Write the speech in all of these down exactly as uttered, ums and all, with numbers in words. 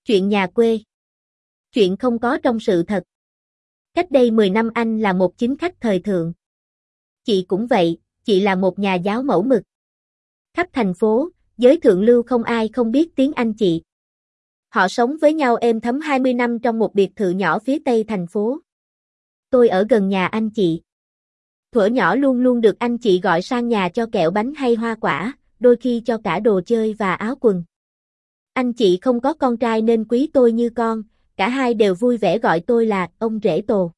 Chuyện nhà quê. Chuyện không có trong sự thật. Cách đây mười năm anh là một chính khách thời thượng. Chị cũng vậy, chị là một nhà giáo mẫu mực. Khắp thành phố, giới thượng lưu không ai không biết tiếng anh chị. Họ sống với nhau êm thấm hai mươi năm trong một biệt thự nhỏ phía tây thành phố. Tôi ở gần nhà anh chị. Thuở nhỏ luôn luôn được anh chị gọi sang nhà cho kẹo bánh hay hoa quả, đôi khi cho cả đồ chơi và áo quần. Anh chị không có con trai nên quý tôi như con, cả hai đều vui vẻ gọi tôi là ông rể Tồ.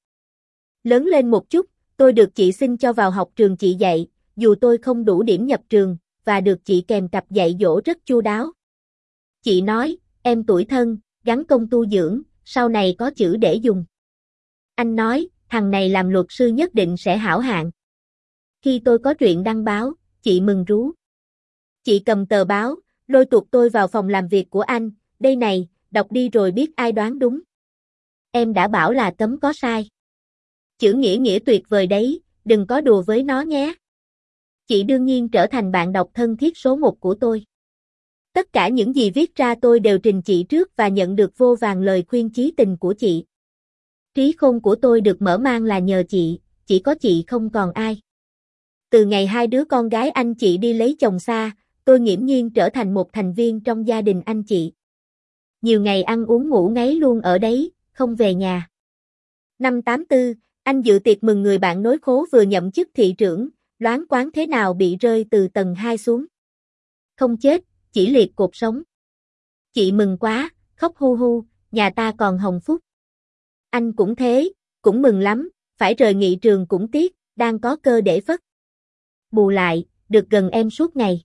Lớn lên một chút, tôi được chị xin cho vào học trường chị dạy, dù tôi không đủ điểm nhập trường, và được chị kèm cặp dạy dỗ rất chu đáo. Chị nói, em tuổi thân, gắn công tu dưỡng, sau này có chữ để dùng. Anh nói, thằng này làm luật sư nhất định sẽ hảo hạng. Khi tôi có chuyện đăng báo, chị mừng rú. Chị cầm tờ báo, lôi tuột tôi vào phòng làm việc của anh, đây này, đọc đi rồi biết ai đoán đúng. Em đã bảo là cấm có sai. Chữ nghĩa nghĩa tuyệt vời đấy, đừng có đùa với nó nhé. Chị đương nhiên trở thành bạn đọc thân thiết số một của tôi. Tất cả những gì viết ra tôi đều trình chị trước và nhận được vô vàn lời khuyên chí tình của chị. Trí khôn của tôi được mở mang là nhờ chị, chỉ có chị không còn ai. Từ ngày hai đứa con gái anh chị đi lấy chồng xa, tôi nghiễm nhiên trở thành một thành viên trong gia đình anh chị. Nhiều ngày ăn uống ngủ ngáy luôn ở đấy, không về nhà. Năm tám tư, anh dự tiệc mừng người bạn nối khố vừa nhậm chức thị trưởng, loáng quáng thế nào bị rơi từ tầng hai xuống. Không chết, chỉ liệt cột sống. Chị mừng quá, khóc hu hu, nhà ta còn hồng phúc. Anh cũng thế, cũng mừng lắm, phải rời nghị trường cũng tiếc, đang có cơ để phất. Bù lại, được gần em suốt ngày.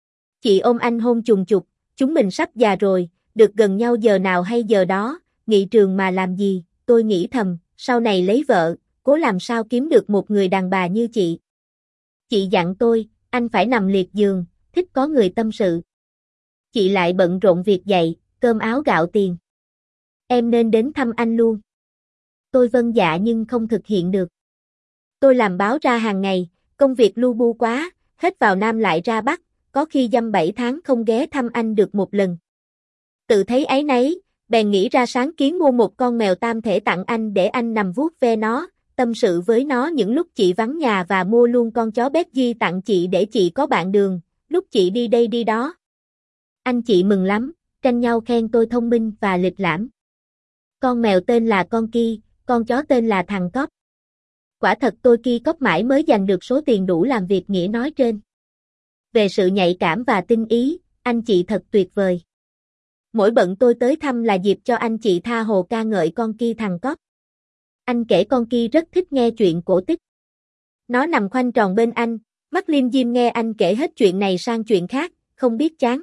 Chị ôm anh hôn chùng chục, chúng mình sắp già rồi, được gần nhau giờ nào hay giờ đó, nghị trường mà làm gì, tôi nghĩ thầm, sau này lấy vợ, cố làm sao kiếm được một người đàn bà như chị. Chị dặn tôi, anh phải nằm liệt giường, thích có người tâm sự. Chị lại bận rộn việc dạy, cơm áo gạo tiền. Em nên đến thăm anh luôn. Tôi vâng dạ nhưng không thực hiện được. Tôi làm báo ra hàng ngày, công việc lu bu quá, hết vào Nam lại ra Bắc, có khi dăm bảy tháng không ghé thăm anh được một lần. Tự thấy áy náy, bèn nghĩ ra sáng kiến mua một con mèo tam thể tặng anh để anh nằm vuốt ve nó, tâm sự với nó những lúc chị vắng nhà và mua luôn con chó Becky tặng chị để chị có bạn đường, lúc chị đi đây đi đó. Anh chị mừng lắm, tranh nhau khen tôi thông minh và lịch lãm. Con mèo tên là con Ki, con chó tên là thằng Cóp. Quả thật tôi Ki Cóp mãi mới giành được số tiền đủ làm việc nghĩa nói trên. Về sự nhạy cảm và tinh ý, anh chị thật tuyệt vời. Mỗi bận tôi tới thăm là dịp cho anh chị tha hồ ca ngợi con Ki thằng Cóp. Anh kể con Ki rất thích nghe chuyện cổ tích. Nó nằm khoanh tròn bên anh, mắt lim dim nghe anh kể hết chuyện này sang chuyện khác, không biết chán.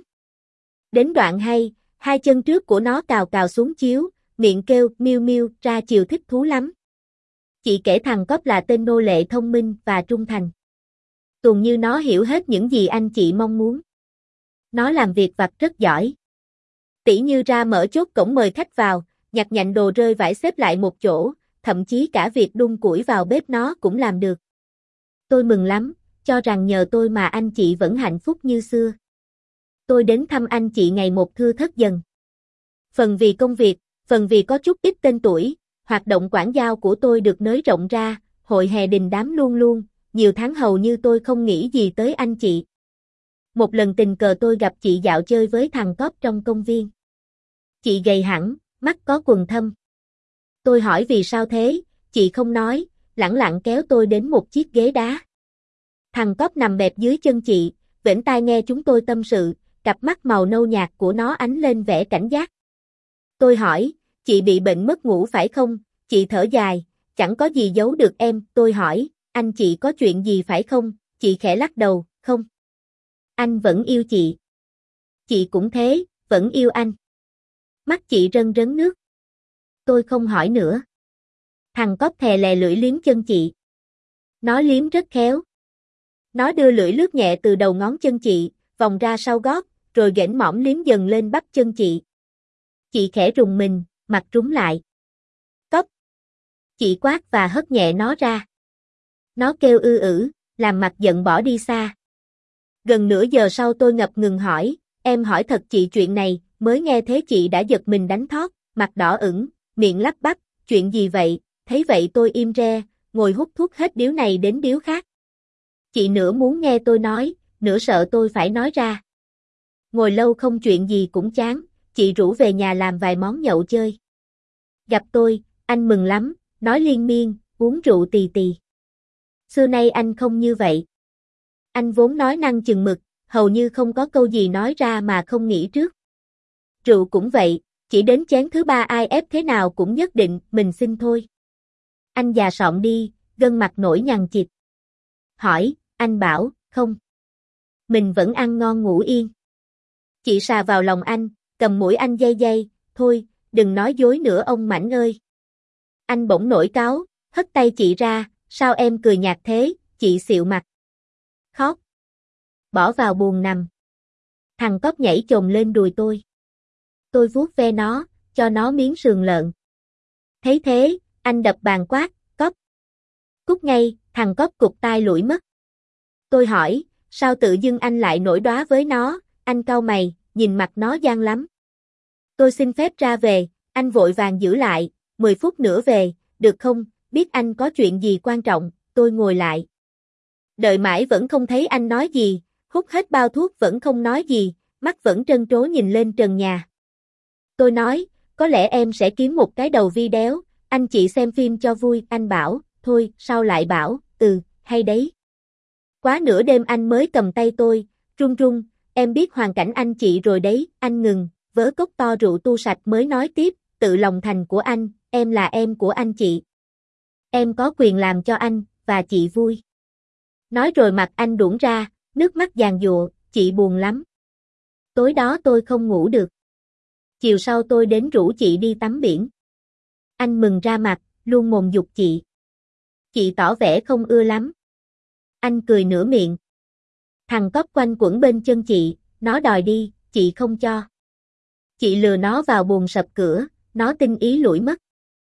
Đến đoạn hay, hai chân trước của nó cào cào xuống chiếu, miệng kêu miêu miêu ra chiều thích thú lắm. Chị kể thằng Cóp là tên nô lệ thông minh và trung thành. Tuần như nó hiểu hết những gì anh chị mong muốn. Nó làm việc vặt rất giỏi. Tỉ như ra mở chốt cổng mời khách vào, nhặt nhạnh đồ rơi vãi xếp lại một chỗ, thậm chí cả việc đun củi vào bếp nó cũng làm được. Tôi mừng lắm, cho rằng nhờ tôi mà anh chị vẫn hạnh phúc như xưa. Tôi đến thăm anh chị ngày một thưa thớt dần. Phần vì công việc, phần vì có chút ít tên tuổi, hoạt động quảng giao của tôi được nới rộng ra, hội hè đình đám luôn luôn, nhiều tháng hầu như tôi không nghĩ gì tới anh chị. Một lần tình cờ tôi gặp chị dạo chơi với thằng Cóp trong công viên. Chị gầy hẳn, mắt có quầng thâm. Tôi hỏi vì sao thế, chị không nói, lẳng lặng kéo tôi đến một chiếc ghế đá. Thằng Cóp nằm bẹp dưới chân chị, vểnh tai nghe chúng tôi tâm sự, cặp mắt màu nâu nhạt của nó ánh lên vẻ cảnh giác. Tôi hỏi, chị bị bệnh mất ngủ phải không? Chị thở dài, chẳng có gì giấu được em. Tôi hỏi, anh chị có chuyện gì phải không? Chị khẽ lắc đầu, không. Anh vẫn yêu chị. Chị cũng thế, vẫn yêu anh. Mắt chị rân rấn nước. Tôi không hỏi nữa. Thằng Cóp thè lè lưỡi liếm chân chị. Nó liếm rất khéo. Nó đưa lưỡi lướt nhẹ từ đầu ngón chân chị, vòng ra sau gót, rồi ghển mõm liếm dần lên bắp chân chị. Chị khẽ rùng mình, mặt rúng lại. Cóp. Chị quát và hất nhẹ nó ra. Nó kêu ư ử, làm mặt giận bỏ đi xa. Gần nửa giờ sau tôi ngập ngừng hỏi, em hỏi thật chị chuyện này, mới nghe thế chị đã giật mình đánh thót, mặt đỏ ửng, miệng lắp bắp, chuyện gì vậy, thấy vậy tôi im re, ngồi hút thuốc hết điếu này đến điếu khác. Chị nửa muốn nghe tôi nói, nửa sợ tôi phải nói ra. Ngồi lâu không chuyện gì cũng chán, chị rủ về nhà làm vài món nhậu chơi. Gặp tôi, anh mừng lắm, nói liên miên, uống rượu tì tì. Xưa nay anh không như vậy. Anh vốn nói năng chừng mực, hầu như không có câu gì nói ra mà không nghĩ trước. Rượu cũng vậy, chỉ đến chén thứ ba ai ép thế nào cũng nhất định mình xin thôi. Anh già sọn đi, gân mặt nổi nhằn chịt. Hỏi, anh bảo, không. Mình vẫn ăn ngon ngủ yên. Chị sà vào lòng anh, cầm mũi anh day day, thôi, đừng nói dối nữa ông Mãnh ơi. Anh bỗng nổi cáu, hất tay chị ra, sao em cười nhạt thế, chị xịu mặt. Khóc. Bỏ vào buồng nằm. Thằng cóc nhảy chồm lên đùi tôi. Tôi vuốt ve nó, cho nó miếng sườn lợn. Thấy thế, anh đập bàn quát, cóc. Cút ngay, thằng cóc cụp tai lủi mất. Tôi hỏi, sao tự dưng anh lại nổi đoá với nó, anh cau mày, nhìn mặt nó gian lắm. Tôi xin phép ra về, anh vội vàng giữ lại, mười phút nữa về, được không, biết anh có chuyện gì quan trọng, tôi ngồi lại. Đợi mãi vẫn không thấy anh nói gì, hút hết bao thuốc vẫn không nói gì, mắt vẫn trân trố nhìn lên trần nhà. Tôi nói, có lẽ em sẽ kiếm một cái đầu vi đéo, anh chị xem phim cho vui, anh bảo, thôi, sao lại bảo, ừ, hay đấy. Quá nửa đêm anh mới cầm tay tôi, run run, em biết hoàn cảnh anh chị rồi đấy, anh ngừng, vớ cốc to rượu tu sạch mới nói tiếp, tự lòng thành của anh, em là em của anh chị. Em có quyền làm cho anh, và chị vui. Nói rồi mặt anh đuỗng ra, nước mắt giàn giụa, chị buồn lắm. Tối đó tôi không ngủ được. Chiều sau tôi đến rủ chị đi tắm biển. Anh mừng ra mặt, luôn mồm giục chị. Chị tỏ vẻ không ưa lắm. Anh cười nửa miệng. Thằng cóc quanh quẩn bên chân chị, nó đòi đi, chị không cho. Chị lừa nó vào buồng sập cửa, nó tinh ý lủi mất.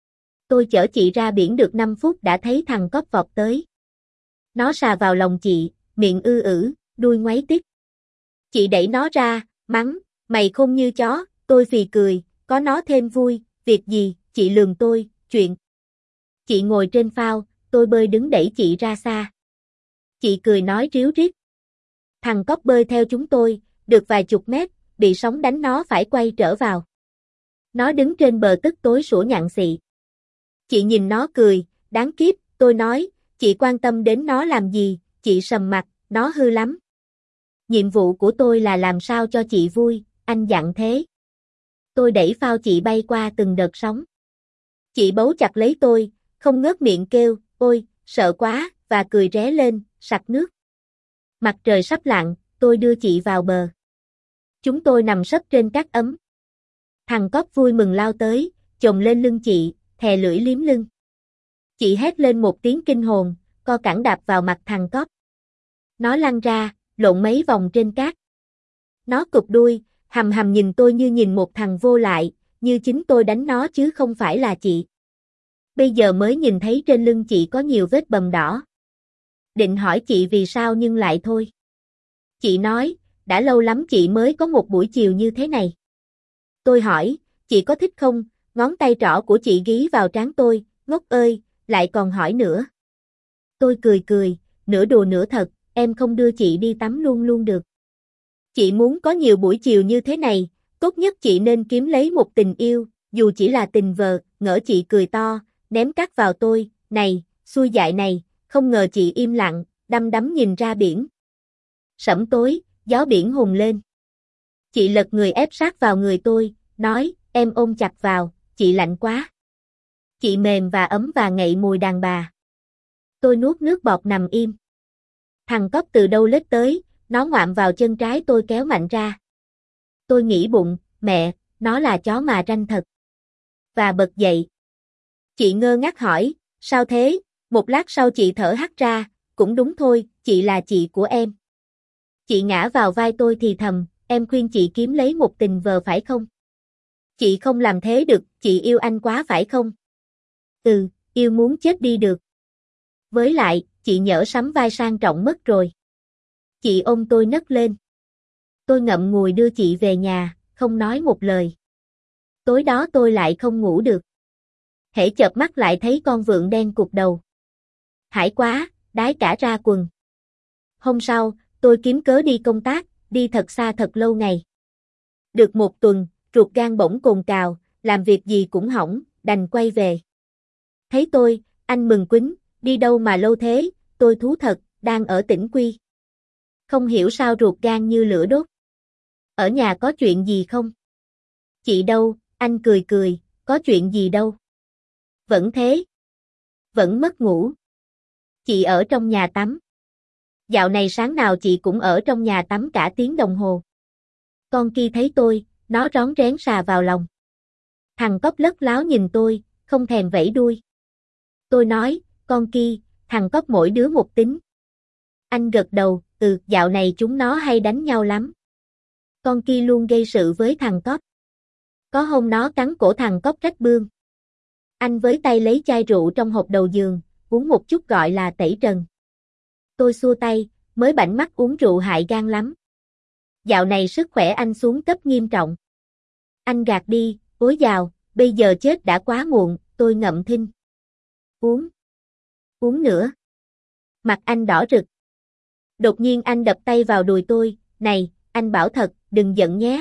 Tôi chở chị ra biển được năm phút đã thấy thằng cóc vọt tới. Nó sà vào lòng chị, miệng ư ử, đuôi ngoáy tít. Chị đẩy nó ra, mắng, mày khôn như chó, tôi phì cười, có nó thêm vui, việc gì, chị lườm tôi, chuyện. Chị ngồi trên phao, tôi bơi đứng đẩy chị ra xa. Chị cười nói ríu rít. Thằng cóc bơi theo chúng tôi, được vài chục mét, bị sóng đánh nó phải quay trở vào. Nó đứng trên bờ tức tối sủa nhặng xị. Chị nhìn nó cười, đáng kiếp, tôi nói, chị quan tâm đến nó làm gì, chị sầm mặt, nó hư lắm. Nhiệm vụ của tôi là làm sao cho chị vui, anh dặn thế. Tôi đẩy phao chị bay qua từng đợt sóng. Chị bấu chặt lấy tôi, không ngớt miệng kêu, ôi, sợ quá, và cười ré lên, sặc nước. Mặt trời sắp lặn, tôi đưa chị vào bờ. Chúng tôi nằm sấp trên cát ấm. Thằng cóc vui mừng lao tới, chồm lên lưng chị, thè lưỡi liếm lưng. Chị hét lên một tiếng kinh hồn, co cẳng đạp vào mặt thằng cóc. Nó lăn ra, lộn mấy vòng trên cát. Nó cụp đuôi, hầm hầm nhìn tôi như nhìn một thằng vô lại, như chính tôi đánh nó chứ không phải là chị. Bây giờ mới nhìn thấy trên lưng chị có nhiều vết bầm đỏ. Định hỏi chị vì sao nhưng lại thôi. Chị nói, đã lâu lắm chị mới có một buổi chiều như thế này. Tôi hỏi, chị có thích không? Ngón tay trỏ của chị ghi vào trán tôi, ngốc ơi, lại còn hỏi nữa. Tôi cười cười, nửa đùa nửa thật, em không đưa chị đi tắm luôn luôn được. Chị muốn có nhiều buổi chiều như thế này, tốt nhất chị nên kiếm lấy một tình yêu, dù chỉ là tình vợ, ngỡ chị cười to, ném cát vào tôi, này, xui dại này, không ngờ chị im lặng, đăm đắm nhìn ra biển. Sẫm tối, gió biển hùng lên. Chị lật người ép sát vào người tôi, nói, em ôm chặt vào, chị lạnh quá. Chị mềm và ấm và ngậy mùi đàn bà. Tôi nuốt nước bọt nằm im. Thằng cóc từ đâu lết tới, nó ngoạm vào chân trái tôi kéo mạnh ra. Tôi nghĩ bụng, mẹ, nó là chó mà ranh thật. Và bật dậy. Chị ngơ ngác hỏi, sao thế? Một lát sau chị thở hắt ra, cũng đúng thôi, chị là chị của em. Chị ngã vào vai tôi thì thầm, em khuyên chị kiếm lấy một tình vợ phải không? Chị không làm thế được, chị yêu anh quá phải không? Ừ, yêu muốn chết đi được. Với lại, chị nhỡ sắm vai sang trọng mất rồi. Chị ôm tôi nấc lên. Tôi ngậm ngùi đưa chị về nhà, không nói một lời. Tối đó tôi lại không ngủ được. Hễ chợp mắt lại thấy con vượn đen cụp đầu. Hãi quá, đái cả ra quần. Hôm sau, tôi kiếm cớ đi công tác, đi thật xa thật lâu ngày. Được một tuần, ruột gan bỗng cồn cào, làm việc gì cũng hỏng, đành quay về. Thấy tôi, anh mừng quýnh, đi đâu mà lâu thế, tôi thú thật, đang ở tỉnh Quy. Không hiểu sao ruột gan như lửa đốt. Ở nhà có chuyện gì không? Chị đâu, anh cười cười, có chuyện gì đâu. Vẫn thế. Vẫn mất ngủ. Chị ở trong nhà tắm. Dạo này sáng nào chị cũng ở trong nhà tắm cả tiếng đồng hồ. Con kia thấy tôi, nó rón rén sà vào lòng. Thằng cóc lất láo nhìn tôi, không thèm vẫy đuôi. Tôi nói, con kia, thằng cóc mỗi đứa một tính. Anh gật đầu, ừ, dạo này chúng nó hay đánh nhau lắm. Con kia luôn gây sự với thằng cóc. Có hôm nó cắn cổ thằng cóc rách bươm. Anh với tay lấy chai rượu trong hộp đầu giường, uống một chút gọi là tẩy trần. Tôi xua tay, mới bảnh mắt uống rượu hại gan lắm. Dạo này sức khỏe anh xuống cấp nghiêm trọng. Anh gạt đi, ối dào, bây giờ chết đã quá muộn, tôi ngậm thinh. Uống. Uống nữa. Mặt anh đỏ rực. Đột nhiên anh đập tay vào đùi tôi, này, anh bảo thật, đừng giận nhé.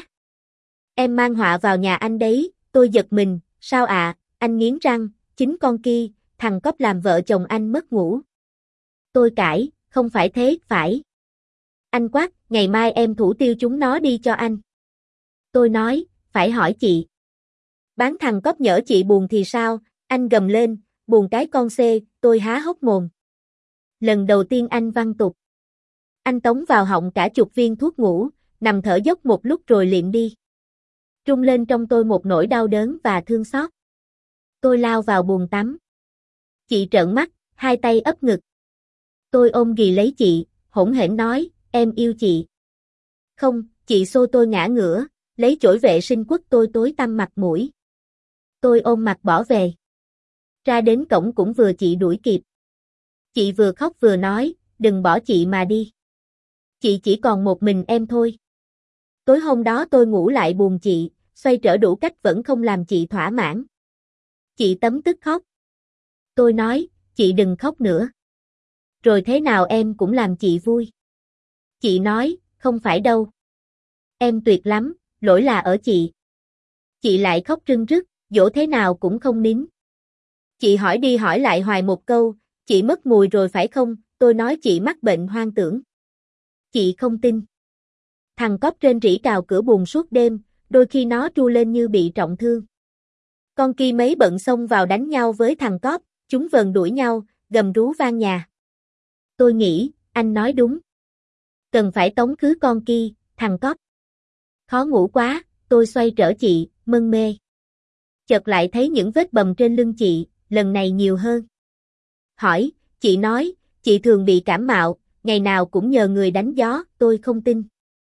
Em mang họa vào nhà anh đấy, tôi giật mình, sao ạ, à? Anh nghiến răng, chính con kia, thằng cóc làm vợ chồng anh mất ngủ. Tôi cãi, không phải thế, phải. Anh quát, ngày mai em thủ tiêu chúng nó đi cho anh. Tôi nói, phải hỏi chị. Bán thằng cóc nhỡ chị buồn thì sao, anh gầm lên, buồn cái con xê, tôi há hốc mồm. Lần đầu tiên anh văng tục. Anh tống vào họng cả chục viên thuốc ngủ, nằm thở dốc một lúc rồi liệm đi. Trung lên trong tôi một nỗi đau đớn và thương xót. Tôi lao vào buồng tắm. Chị trợn mắt, hai tay ấp ngực. Tôi ôm ghì lấy chị, hỗn hển nói, em yêu chị. Không, chị xô tôi ngã ngửa, lấy chổi vệ sinh quất tôi tối tăm mặt mũi. Tôi ôm mặt bỏ về. Ra đến cổng cũng vừa chị đuổi kịp. Chị vừa khóc vừa nói, đừng bỏ chị mà đi. Chị chỉ còn một mình em thôi. Tối hôm đó tôi ngủ lại buồn chị, xoay trở đủ cách vẫn không làm chị thỏa mãn. Chị tấm tức khóc. Tôi nói, chị đừng khóc nữa. Rồi thế nào em cũng làm chị vui. Chị nói, không phải đâu. Em tuyệt lắm, lỗi là ở chị. Chị lại khóc rưng rức, dỗ thế nào cũng không nín. Chị hỏi đi hỏi lại hoài một câu, chị mất mùi rồi phải không, tôi nói chị mắc bệnh hoang tưởng. Chị không tin. Thằng cóc trên rỉ cào cửa buồn suốt đêm, đôi khi nó tru lên như bị trọng thương. Con kia mấy bận xông vào đánh nhau với thằng cóc, chúng vờn đuổi nhau, gầm rú vang nhà. Tôi nghĩ, anh nói đúng. Cần phải tống khứ con kia, thằng cóc. Khó ngủ quá, tôi xoay trở chị, mân mê. Chợt lại thấy những vết bầm trên lưng chị, lần này nhiều hơn. Hỏi, chị nói, chị thường bị cảm mạo, ngày nào cũng nhờ người đánh gió, tôi không tin.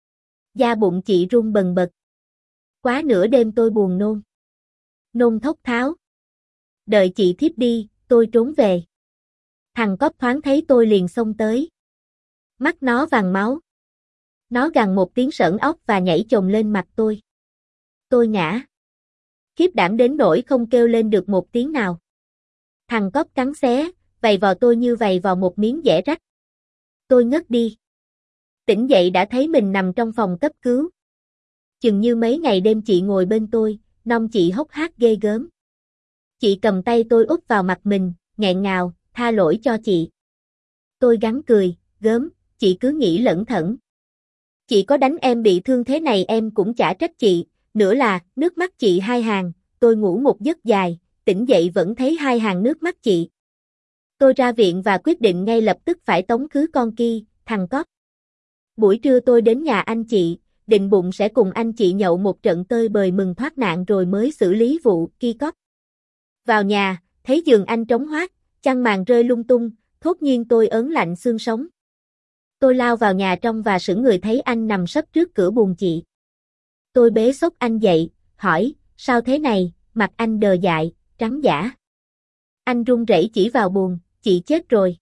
Da bụng chị run bần bật. Quá nửa đêm tôi buồn nôn. Nôn thốc tháo. Đợi chị thiếp đi, tôi trốn về. Thằng cóc thoáng thấy tôi liền xông tới. Mắt nó vàng máu. Nó gằn một tiếng sởn óc và nhảy chồm lên mặt tôi. Tôi ngã. Khiếp đảm đến nỗi không kêu lên được một tiếng nào. Thằng cóc cắn xé, vầy vò tôi như vầy vào một miếng dẻ rách. Tôi ngất đi. Tỉnh dậy đã thấy mình nằm trong phòng cấp cứu. Chừng như mấy ngày đêm chị ngồi bên tôi, nong chị hốc hác ghê gớm. Chị cầm tay tôi úp vào mặt mình, nghẹn ngào, tha lỗi cho chị. Tôi gắng cười, gớm, chị cứ nghĩ lẩn thẩn. Chị có đánh em bị thương thế này em cũng chả trách chị, nữa là, nước mắt chị hai hàng, tôi ngủ một giấc dài, tỉnh dậy vẫn thấy hai hàng nước mắt chị. Tôi ra viện và quyết định ngay lập tức phải tống khứ con kia, thằng cóc. Buổi trưa tôi đến nhà anh chị, định bụng sẽ cùng anh chị nhậu một trận tơi bời mừng thoát nạn rồi mới xử lý vụ kia cóc. Vào nhà, thấy giường anh trống hoác, chăn màn rơi lung tung, thốt nhiên tôi ớn lạnh xương sống. Tôi lao vào nhà trong và sững người thấy anh nằm sấp trước cửa buồng chị. Tôi bế xốc anh dậy, hỏi, sao thế này, mặt anh đờ dại, trắng dã. Anh run rẩy chỉ vào buồng, chị chết rồi.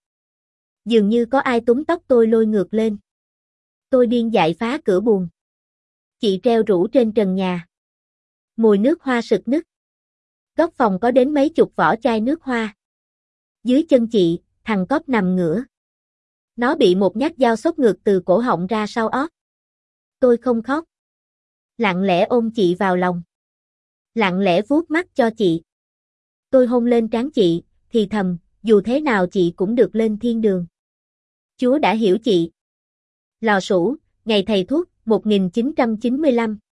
Dường như có ai túm tóc tôi lôi ngược lên. Tôi điên dại phá cửa buồng. Chị treo rủ trên trần nhà. Mùi nước hoa sực nức. Góc phòng có đến mấy chục vỏ chai nước hoa. Dưới chân chị, thằng cóp nằm ngửa. Nó bị một nhát dao xốc ngược từ cổ họng ra sau ót. Tôi không khóc. Lặng lẽ ôm chị vào lòng. Lặng lẽ vuốt mắt cho chị. Tôi hôn lên trán chị, thì thầm, dù thế nào chị cũng được lên thiên đường. Chúa đã hiểu chị. Lò Sủ, ngày thầy thuốc, một nghìn chín trăm chín mươi lăm.